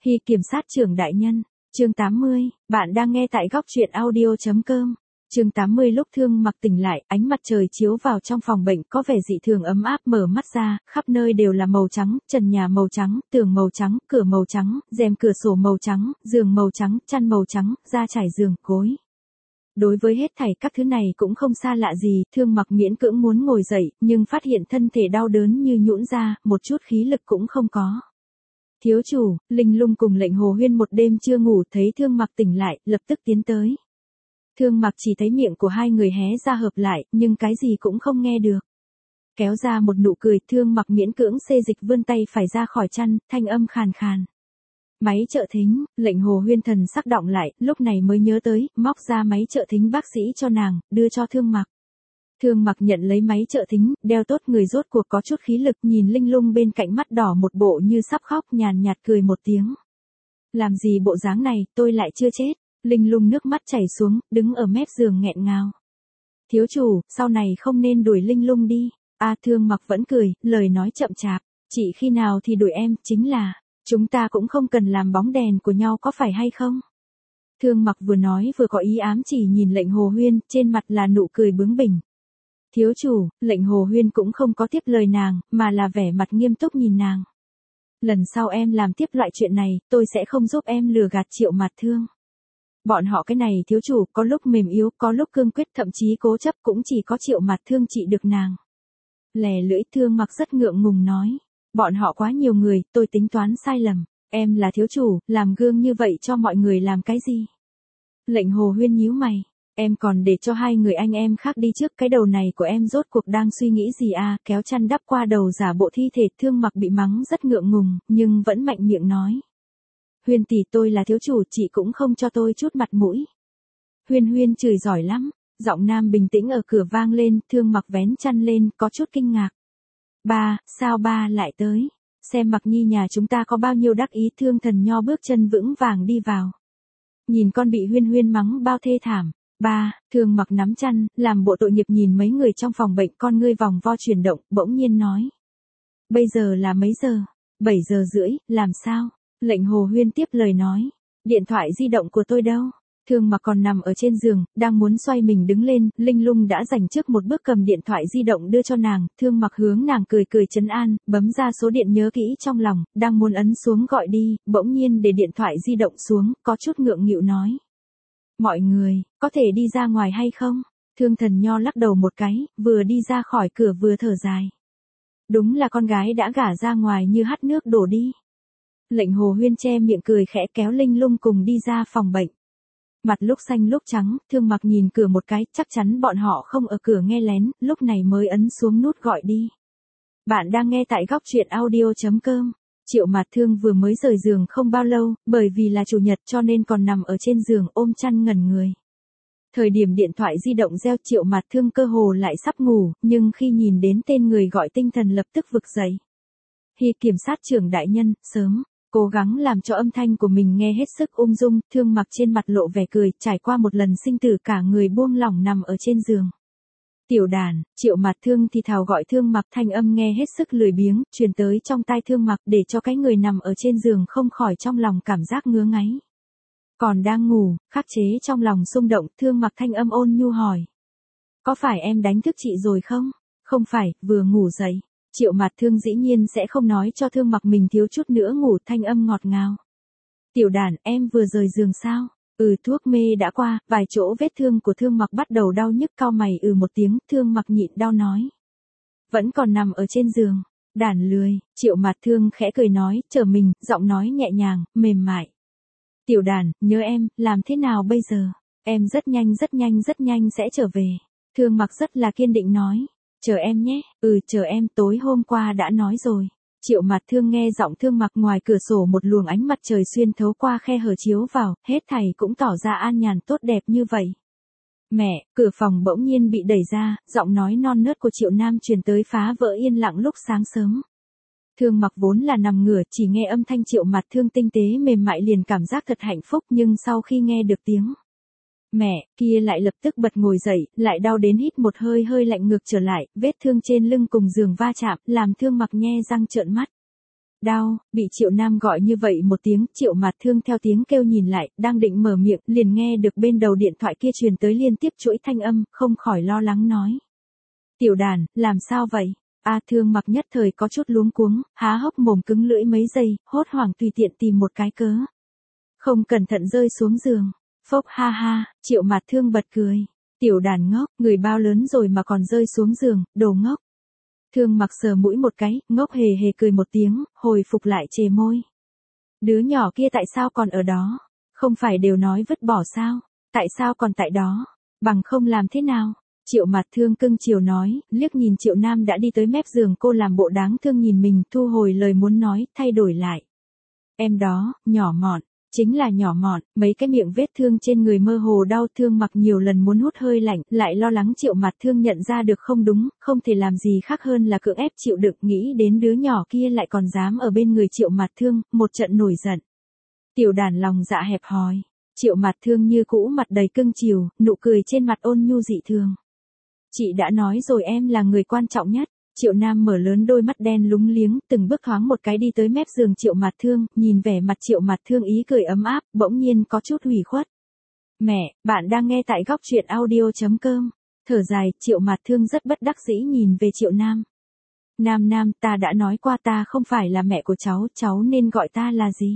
Hy kiểm sát trưởng đại nhân, chương 80, bạn đang nghe tại góc truyện audio.com. Chương 80 lúc Thương Mặc tỉnh lại, ánh mặt trời chiếu vào trong phòng bệnh có vẻ dị thường ấm áp, mở mắt ra, khắp nơi đều là màu trắng, trần nhà màu trắng, tường màu trắng, cửa màu trắng, rèm cửa sổ màu trắng, giường màu trắng, chăn màu trắng, da trải giường, gối. Đối với hết thảy các thứ này cũng không xa lạ gì, Thương Mặc miễn cưỡng muốn ngồi dậy, nhưng phát hiện thân thể đau đớn như nhũn ra, một chút khí lực cũng không có. Thiếu chủ, Linh Lung cùng Lệnh Hồ Huyên một đêm chưa ngủ thấy Thương Mặc tỉnh lại, lập tức tiến tới. Thương Mặc chỉ thấy miệng của hai người hé ra hợp lại, nhưng cái gì cũng không nghe được. Kéo ra một nụ cười, Thương Mặc miễn cưỡng xê dịch vươn tay phải ra khỏi chăn, thanh âm khàn khàn. Máy trợ thính, Lệnh Hồ Huyên thần sắc đọng lại, lúc này mới nhớ tới, móc ra máy trợ thính bác sĩ cho nàng, đưa cho Thương Mặc. Thương Mặc nhận lấy máy trợ thính, đeo tốt người rốt cuộc có chút khí lực, nhìn Linh Lung bên cạnh mắt đỏ một bộ như sắp khóc, nhàn nhạt cười một tiếng. Làm gì bộ dáng này, tôi lại chưa chết. Linh Lung nước mắt chảy xuống, đứng ở mép giường nghẹn ngào. Thiếu chủ, sau này không nên đuổi Linh Lung đi. Thương Mặc vẫn cười, lời nói chậm chạp. Chỉ khi nào thì đuổi em, chính là, chúng ta cũng không cần làm bóng đèn của nhau có phải hay không? Thương Mặc vừa nói vừa có ý ám chỉ nhìn Lệnh Hồ Huyên, trên mặt là nụ cười bướng bỉnh. Thiếu chủ, Lệnh Hồ Huyên cũng không có tiếp lời nàng, mà là vẻ mặt nghiêm túc nhìn nàng. Lần sau em làm tiếp loại chuyện này, tôi sẽ không giúp em lừa gạt Triệu Mạt Thương. Bọn họ cái này thiếu chủ, có lúc mềm yếu, có lúc cương quyết, thậm chí cố chấp, cũng chỉ có Triệu Mạt Thương trị được nàng. Lè lưỡi, Thương Mặc rất ngượng ngùng nói. Bọn họ quá nhiều người, tôi tính toán sai lầm. Em là thiếu chủ, làm gương như vậy cho mọi người làm cái gì? Lệnh Hồ Huyên nhíu mày. Em còn để cho hai người anh em khác đi trước, cái đầu này của em rốt cuộc đang suy nghĩ gì kéo chăn đắp qua đầu giả bộ thi thể. Thương Mặc bị mắng rất ngượng ngùng, nhưng vẫn mạnh miệng nói. Huyên tỷ, tôi là thiếu chủ, chị cũng không cho tôi chút mặt mũi. Huyên Huyên chửi giỏi lắm. Giọng nam bình tĩnh ở cửa vang lên, Thương Mặc vén chăn lên, có chút kinh ngạc. Ba, sao ba lại tới? Xem Mặc Nhi nhà chúng ta có bao nhiêu đắc ý. Thương Thần Nho bước chân vững vàng đi vào. Nhìn con bị Huyên Huyên mắng bao thê thảm. Ba, Thương Mặc nắm chăn, làm bộ tội nghiệp nhìn mấy người trong phòng bệnh, con ngươi vòng vo chuyển động, bỗng nhiên nói. Bây giờ là mấy giờ? 7:30, làm sao? Lệnh Hồ Huyên tiếp lời nói. Điện thoại di động của tôi đâu? Thương Mặc còn nằm ở trên giường, đang muốn xoay mình đứng lên, Linh Lung đã giành trước một bước cầm điện thoại di động đưa cho nàng, Thương Mặc hướng nàng cười cười trấn an, bấm ra số điện nhớ kỹ trong lòng, đang muốn ấn xuống gọi đi, bỗng nhiên để điện thoại di động xuống, có chút ngượng nghịu nói. Mọi người, có thể đi ra ngoài hay không? Thương Thần Nho lắc đầu một cái, vừa đi ra khỏi cửa vừa thở dài. Đúng là con gái đã gả ra ngoài như hắt nước đổ đi. Lệnh Hồ Huyên che miệng cười khẽ kéo Linh Lung cùng đi ra phòng bệnh. Mặt lúc xanh lúc trắng, Thương Mặc nhìn cửa một cái, chắc chắn bọn họ không ở cửa nghe lén, lúc này mới ấn xuống nút gọi đi. Bạn đang nghe tại góc truyện audio.com. Triệu Mạt Thương vừa mới rời giường không bao lâu, bởi vì là chủ nhật cho nên còn nằm ở trên giường ôm chăn ngẩn người. Thời điểm điện thoại di động reo, Triệu Mạt Thương cơ hồ lại sắp ngủ, nhưng khi nhìn đến tên người gọi tinh thần lập tức vực dậy. Hy kiểm sát trưởng đại nhân, sớm. Cố gắng làm cho âm thanh của mình nghe hết sức ung dung, Thương Mặc trên mặt lộ vẻ cười, trải qua một lần sinh tử cả người buông lỏng nằm ở trên giường. Tiểu Đàn, Triệu Mạt Thương thì thào gọi Thương Mặc, thanh âm nghe hết sức lười biếng, truyền tới trong tai Thương Mặc để cho cái người nằm ở trên giường không khỏi trong lòng cảm giác ngứa ngáy. Còn đang ngủ, khắc chế trong lòng xung động, Thương Mặc thanh âm ôn nhu hỏi. Có phải em đánh thức chị rồi không? Không phải, vừa ngủ dậy. Triệu Mạt Thương dĩ nhiên sẽ không nói cho Thương Mặc mình thiếu chút nữa ngủ, thanh âm ngọt ngào. Tiểu Đàn, em vừa rời giường sao? Thuốc mê đã qua, vài chỗ vết thương của Thương Mặc bắt đầu đau nhức, cau mày một tiếng, Thương Mặc nhịn đau nói. Vẫn còn nằm ở trên giường. Đàn lười, Triệu Mạt Thương khẽ cười nói, trở mình, giọng nói nhẹ nhàng, mềm mại. Tiểu Đàn, nhớ em, làm thế nào bây giờ? Em rất nhanh sẽ trở về. Thương Mặc rất là kiên định nói. Chờ em nhé, chờ em, tối hôm qua đã nói rồi. Triệu Mạt Thương nghe giọng Thương Mặc, ngoài cửa sổ một luồng ánh mặt trời xuyên thấu qua khe hở chiếu vào, hết thảy cũng tỏ ra an nhàn tốt đẹp như vậy. Mẹ, cửa phòng bỗng nhiên bị đẩy ra, giọng nói non nớt của Triệu Nam truyền tới phá vỡ yên lặng lúc sáng sớm. Thương Mặc vốn là nằm ngửa, chỉ nghe âm thanh Triệu Mạt Thương tinh tế mềm mại liền cảm giác thật hạnh phúc, nhưng sau khi nghe được tiếng mẹ kia lại lập tức bật ngồi dậy, lại đau đến hít một hơi hơi lạnh ngược trở lại, vết thương trên lưng cùng giường va chạm, làm Thương Mặc nhe răng trợn mắt. Đau, bị Triệu Nam gọi như vậy một tiếng, Triệu Mạt Thương theo tiếng kêu nhìn lại, đang định mở miệng, liền nghe được bên đầu điện thoại kia truyền tới liên tiếp chuỗi thanh âm, không khỏi lo lắng nói. Tiểu Đàn, làm sao vậy? Thương Mặc nhất thời có chút luống cuống, há hốc mồm cứng lưỡi mấy giây, hốt hoảng tùy tiện tìm một cái cớ. Không cẩn thận rơi xuống giường. Phốc ha ha, Triệu Mạt Thương bật cười. Tiểu Đàn ngốc, người bao lớn rồi mà còn rơi xuống giường, đồ ngốc. Thương Mặc sờ mũi một cái, ngốc hề hề cười một tiếng, hồi phục lại chề môi. Đứa nhỏ kia tại sao còn ở đó? Không phải đều nói vứt bỏ sao? Tại sao còn tại đó? Bằng không làm thế nào? Triệu Mạt Thương cưng chiều nói, liếc nhìn Triệu Nam đã đi tới mép giường cô làm bộ đáng thương nhìn mình, thu hồi lời muốn nói, thay đổi lại. Em đó, nhỏ mọn. Chính là nhỏ mọn, mấy cái miệng vết thương trên người mơ hồ đau. Thương Mặc nhiều lần muốn hút hơi lạnh, lại lo lắng Triệu Mạt Thương nhận ra được không đúng, không thể làm gì khác hơn là cưỡng ép chịu đựng, nghĩ đến đứa nhỏ kia lại còn dám ở bên người Triệu Mạt Thương, một trận nổi giận. Tiểu Đàn lòng dạ hẹp hòi, Triệu Mạt Thương như cũ mặt đầy cưng chiều, nụ cười trên mặt ôn nhu dị thường. Chị đã nói rồi em là người quan trọng nhất. Triệu Nam mở lớn đôi mắt đen lúng liếng, từng bước thoáng một cái đi tới mép giường Triệu Mạt Thương, nhìn vẻ mặt Triệu Mạt Thương ý cười ấm áp, bỗng nhiên có chút hủy khuất. Mẹ, bạn đang nghe tại góc truyện audio.com. Thở dài, Triệu Mạt Thương rất bất đắc dĩ nhìn về Triệu Nam. Nam, ta đã nói qua ta không phải là mẹ của cháu nên gọi ta là gì?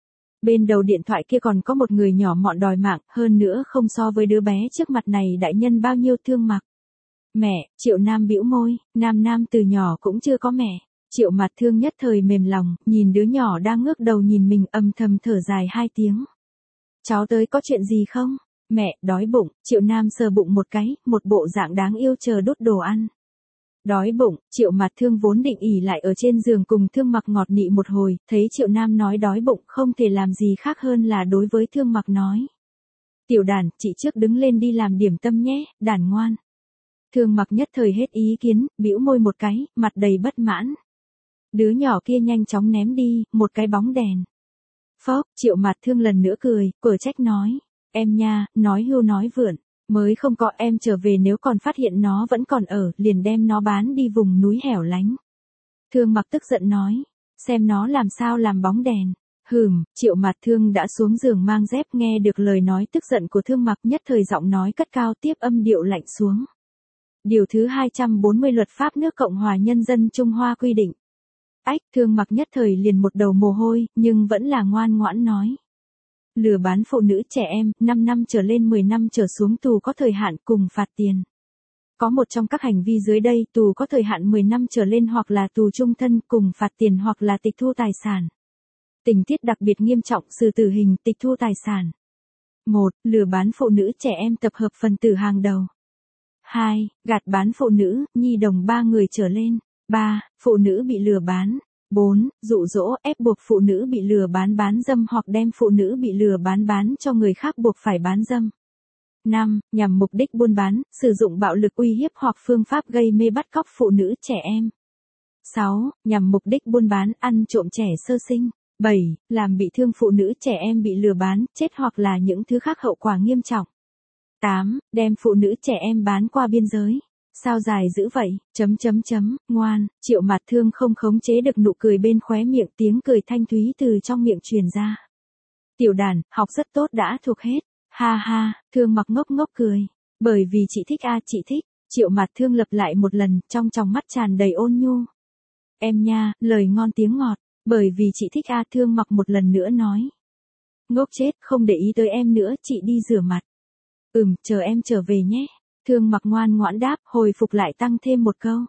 Bên đầu điện thoại kia còn có một người nhỏ mọn đòi mạng, hơn nữa không so với đứa bé trước mặt này đại nhân bao nhiêu. Thương Mặc. Mẹ, Triệu Nam bĩu môi, Nam từ nhỏ cũng chưa có mẹ. Triệu Mạt Thương nhất thời mềm lòng, nhìn đứa nhỏ đang ngước đầu nhìn mình, âm thầm thở dài 2 tiếng. Cháu tới có chuyện gì không? Mẹ, đói bụng. Triệu Nam sờ bụng một cái, một bộ dạng đáng yêu chờ đút đồ ăn. Đói bụng, Triệu Mạt Thương vốn định ỉ lại ở trên giường cùng Thương Mặc ngọt nị một hồi, thấy Triệu Nam nói đói bụng không thể làm gì khác hơn là đối với Thương Mặc nói. Tiểu Đàn, chị trước đứng lên đi làm điểm tâm nhé, Đàn ngoan. Thương Mặc nhất thời hết ý kiến, bĩu môi một cái, mặt đầy bất mãn. Đứa nhỏ kia nhanh chóng ném đi, một cái bóng đèn. Phốc, Triệu Mạt Thương lần nữa cười, quở trách nói. Em nha, nói hưu nói vượn, mới không có em trở về nếu còn phát hiện nó vẫn còn ở, liền đem nó bán đi vùng núi hẻo lánh. Thương Mặc tức giận nói, xem nó làm sao làm bóng đèn. Triệu Mạt Thương đã xuống giường mang dép nghe được lời nói tức giận của Thương Mặc nhất thời giọng nói cất cao tiếp âm điệu lạnh xuống. Điều thứ 240 Luật pháp nước Cộng hòa Nhân dân Trung Hoa quy định. Thương Mặc nhất thời liền một đầu mồ hôi, nhưng vẫn là ngoan ngoãn nói. Lừa bán phụ nữ trẻ em, 5 năm trở lên 10 năm trở xuống tù có thời hạn cùng phạt tiền. Có một trong các hành vi dưới đây, tù có thời hạn 10 năm trở lên hoặc là tù chung thân cùng phạt tiền hoặc là tịch thu tài sản. Tình tiết đặc biệt nghiêm trọng, xử tử hình, tịch thu tài sản. 1. Lừa bán phụ nữ trẻ em tập hợp phần tử hàng đầu. 2. Gạt bán phụ nữ, nhi đồng 3 người trở lên. 3. Phụ nữ bị lừa bán. 4. Dụ dỗ, ép buộc phụ nữ bị lừa bán dâm hoặc đem phụ nữ bị lừa bán cho người khác buộc phải bán dâm. 5. Nhằm mục đích buôn bán, sử dụng bạo lực uy hiếp hoặc phương pháp gây mê bắt cóc phụ nữ trẻ em. 6. Nhằm mục đích buôn bán, ăn trộm trẻ sơ sinh. 7. Làm bị thương phụ nữ trẻ em bị lừa bán, chết hoặc là những thứ khác hậu quả nghiêm trọng. 8. Đem phụ nữ trẻ em bán qua biên giới. Sao dài dữ vậy? Ngoan. Triệu Mạt Thương không khống chế được nụ cười bên khóe miệng, tiếng cười thanh thúy từ trong miệng truyền ra. Tiểu Đàn, học rất tốt đã thuộc hết. Ha ha, Thương Mặc ngốc ngốc cười. Bởi vì chị thích chị thích. Triệu Mạt Thương lặp lại một lần, trong tròng mắt tràn đầy ôn nhu. Em nha, lời ngon tiếng ngọt. Bởi vì chị thích Thương Mặc một lần nữa nói. Ngốc chết, không để ý tới em nữa, chị đi rửa mặt. Chờ em trở về nhé. Thương Mặc ngoan ngoãn đáp, hồi phục lại tăng thêm một câu.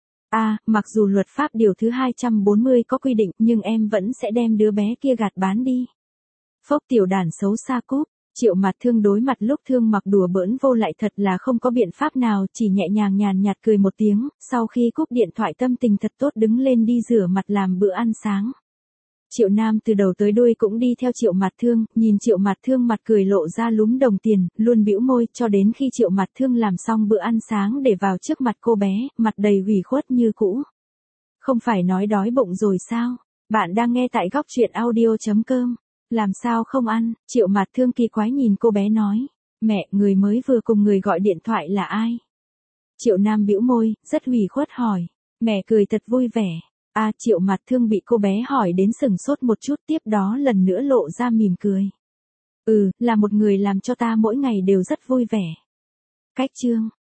Mặc dù luật pháp điều thứ 240 có quy định, nhưng em vẫn sẽ đem đứa bé kia gạt bán đi. Phốc, Tiểu Đàn xấu xa cúp. Triệu Mạt Thương đối mặt lúc Thương Mặc đùa bỡn vô lại thật là không có biện pháp nào, chỉ nhẹ nhàng nhàn nhạt cười một tiếng, sau khi cúp điện thoại tâm tình thật tốt đứng lên đi rửa mặt làm bữa ăn sáng. Triệu Nam từ đầu tới đuôi cũng đi theo Triệu Mạt Thương, nhìn Triệu Mạt Thương mặt cười lộ ra lúm đồng tiền, luôn bĩu môi, cho đến khi Triệu Mạt Thương làm xong bữa ăn sáng để vào trước mặt cô bé, mặt đầy ủy khuất như cũ. Không phải nói đói bụng rồi sao? Bạn đang nghe tại góc truyện audio.com. Làm sao không ăn? Triệu Mạt Thương kỳ quái nhìn cô bé nói. Mẹ, người mới vừa cùng người gọi điện thoại là ai? Triệu Nam bĩu môi, rất ủy khuất hỏi. Mẹ cười thật vui vẻ. Triệu Mạt Thương bị cô bé hỏi đến sừng sốt một chút, tiếp đó lần nữa lộ ra mỉm cười. Là một người làm cho ta mỗi ngày đều rất vui vẻ. Cách chương